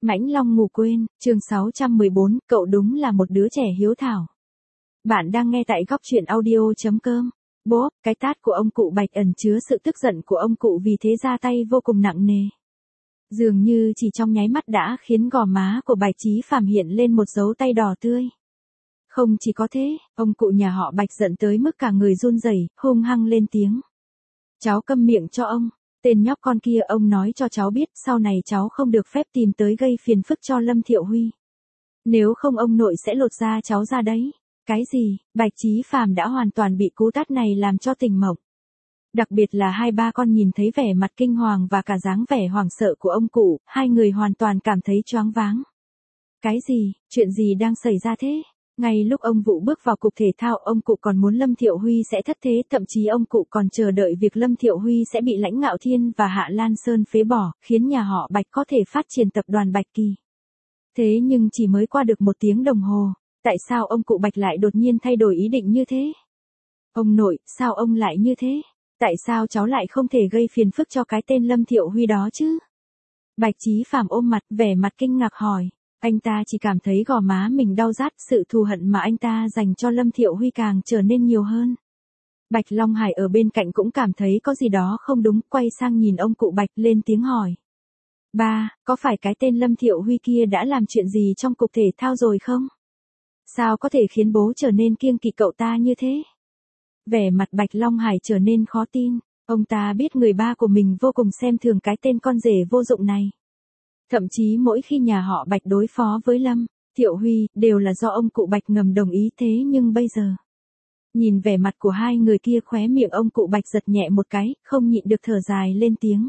Mãnh Long ngủ quên, chương 614, cậu đúng là một đứa trẻ hiếu thảo. Bạn đang nghe tại góc truyện audio.com. Bố, cái tát của ông cụ Bạch ẩn chứa sự tức giận của ông cụ, vì thế ra tay vô cùng nặng nề. Dường như chỉ trong nháy mắt đã khiến gò má của Bạch Chí Phàm hiện lên một dấu tay đỏ tươi. Không chỉ có thế, ông cụ nhà họ Bạch giận tới mức cả người run rẩy, hung hăng lên tiếng. Cháu câm miệng cho ông. Tên nhóc con kia, ông nói cho cháu biết, sau này cháu không được phép tìm tới gây phiền phức cho Lâm Thiệu Huy. Nếu không ông nội sẽ lột da cháu ra đấy. Cái gì? Bạch Chí Phàm đã hoàn toàn bị cú tát này làm cho tỉnh mộng. Đặc biệt là hai ba con nhìn thấy vẻ mặt kinh hoàng và cả dáng vẻ hoảng sợ của ông cụ, hai người hoàn toàn cảm thấy choáng váng. Cái gì? Chuyện gì đang xảy ra thế? Ngay lúc ông Vũ bước vào cục thể thao, ông cụ còn muốn Lâm Thiệu Huy sẽ thất thế, thậm chí ông cụ còn chờ đợi việc Lâm Thiệu Huy sẽ bị Lãnh Ngạo Thiên và Hạ Lan Sơn phế bỏ, khiến nhà họ Bạch có thể phát triển tập đoàn Bạch Kỳ. Thế nhưng chỉ mới qua được 1 tiếng đồng hồ, tại sao ông cụ Bạch lại đột nhiên thay đổi ý định như thế? Ông nội, sao ông lại như thế? Tại sao cháu lại không thể gây phiền phức cho cái tên Lâm Thiệu Huy đó chứ? Bạch Chí Phàm ôm mặt, vẻ mặt kinh ngạc hỏi. Anh ta chỉ cảm thấy gò má mình đau rát, sự thù hận mà anh ta dành cho Lâm Thiệu Huy càng trở nên nhiều hơn. Bạch Long Hải ở bên cạnh cũng cảm thấy có gì đó không đúng, quay sang nhìn ông cụ Bạch lên tiếng hỏi. Ba, có phải cái tên Lâm Thiệu Huy kia đã làm chuyện gì trong cục thể thao rồi không? Sao có thể khiến bố trở nên kiêng kỵ cậu ta như thế? Vẻ mặt Bạch Long Hải trở nên khó tin, ông ta biết người ba của mình vô cùng xem thường cái tên con rể vô dụng này. Thậm chí mỗi khi nhà họ Bạch đối phó với Lâm Thiệu Huy, đều là do ông cụ Bạch ngầm đồng ý, thế nhưng bây giờ. Nhìn vẻ mặt của hai người kia, khóe miệng ông cụ Bạch giật nhẹ một cái, không nhịn được thở dài lên tiếng.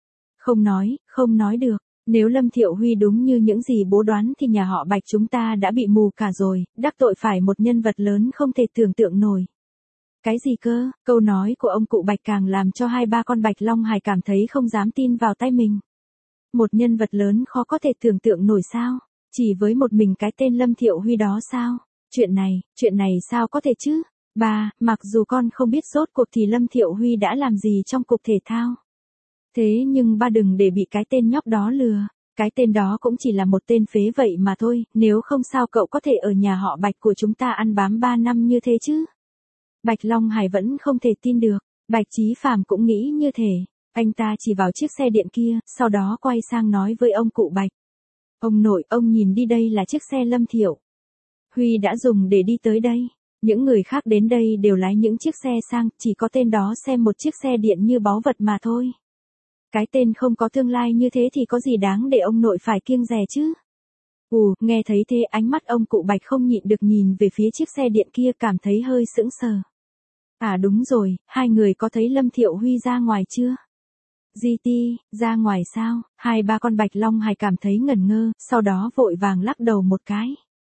Không nói được, nếu Lâm Thiệu Huy đúng như những gì bố đoán thì nhà họ Bạch chúng ta đã bị mù cả rồi, đắc tội phải một nhân vật lớn không thể tưởng tượng nổi. Cái gì cơ? Câu nói của ông cụ Bạch càng làm cho hai ba con Bạch Long Hải cảm thấy không dám tin vào tay mình. Một nhân vật lớn khó có thể tưởng tượng nổi sao? Chỉ với một mình cái tên Lâm Thiệu Huy đó sao? Chuyện này sao có thể chứ? Ba, mặc dù con không biết rốt cuộc thì Lâm Thiệu Huy đã làm gì trong cục thể thao. Thế nhưng ba đừng để bị cái tên nhóc đó lừa. Cái tên đó cũng chỉ là một tên phế vậy mà thôi, nếu không sao cậu có thể ở nhà họ Bạch của chúng ta ăn bám 3 năm như thế chứ? Bạch Long Hải vẫn không thể tin được, Bạch Chí Phàm cũng nghĩ như thế. Anh ta chỉ vào chiếc xe điện kia, sau đó quay sang nói với ông cụ Bạch. Ông nội, ông nhìn đi, đây là chiếc xe Lâm Thiệu Huy đã dùng để đi tới đây. Những người khác đến đây đều lái những chiếc xe sang, chỉ có tên đó xem một chiếc xe điện như báu vật mà thôi. Cái tên không có tương lai như thế thì có gì đáng để ông nội phải kiêng dè chứ? Nghe thấy thế, ánh mắt ông cụ Bạch không nhịn được nhìn về phía chiếc xe điện kia, cảm thấy hơi sững sờ. À đúng rồi, hai người có thấy Lâm Thiệu Huy ra ngoài chưa? GT, ra ngoài sao? Hai ba con Bạch Long Hải cảm thấy ngẩn ngơ, sau đó vội vàng lắc đầu một cái.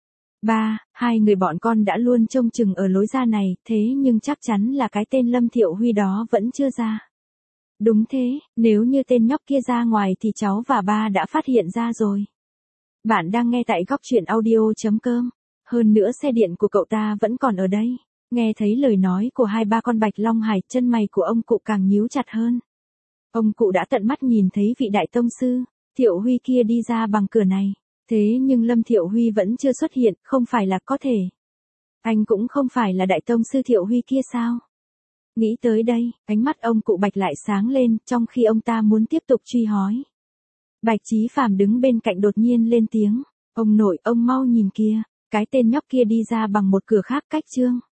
Ba, hai người bọn con đã luôn trông chừng ở lối ra này, thế nhưng chắc chắn là cái tên Lâm Thiệu Huy đó vẫn chưa ra. Đúng thế, nếu như tên nhóc kia ra ngoài thì cháu và ba đã phát hiện ra rồi. Bạn đang nghe tại góc truyện audio.com. Hơn nữa xe điện của cậu ta vẫn còn ở đây. Nghe thấy lời nói của hai ba con Bạch Long Hải, chân mày của ông cụ càng nhíu chặt hơn. Ông cụ đã tận mắt nhìn thấy vị đại tông sư Thiệu Huy kia đi ra bằng cửa này. Thế nhưng Lâm Thiệu Huy vẫn chưa xuất hiện, không phải là có thể. Anh cũng không phải là đại tông sư Thiệu Huy kia sao? Nghĩ tới đây, ánh mắt ông cụ Bạch lại sáng lên, trong khi ông ta muốn tiếp tục truy hỏi. Bạch Chí Phàm đứng bên cạnh đột nhiên lên tiếng. Ông nội, ông mau nhìn kia, cái tên nhóc kia đi ra bằng một cửa khác cách chương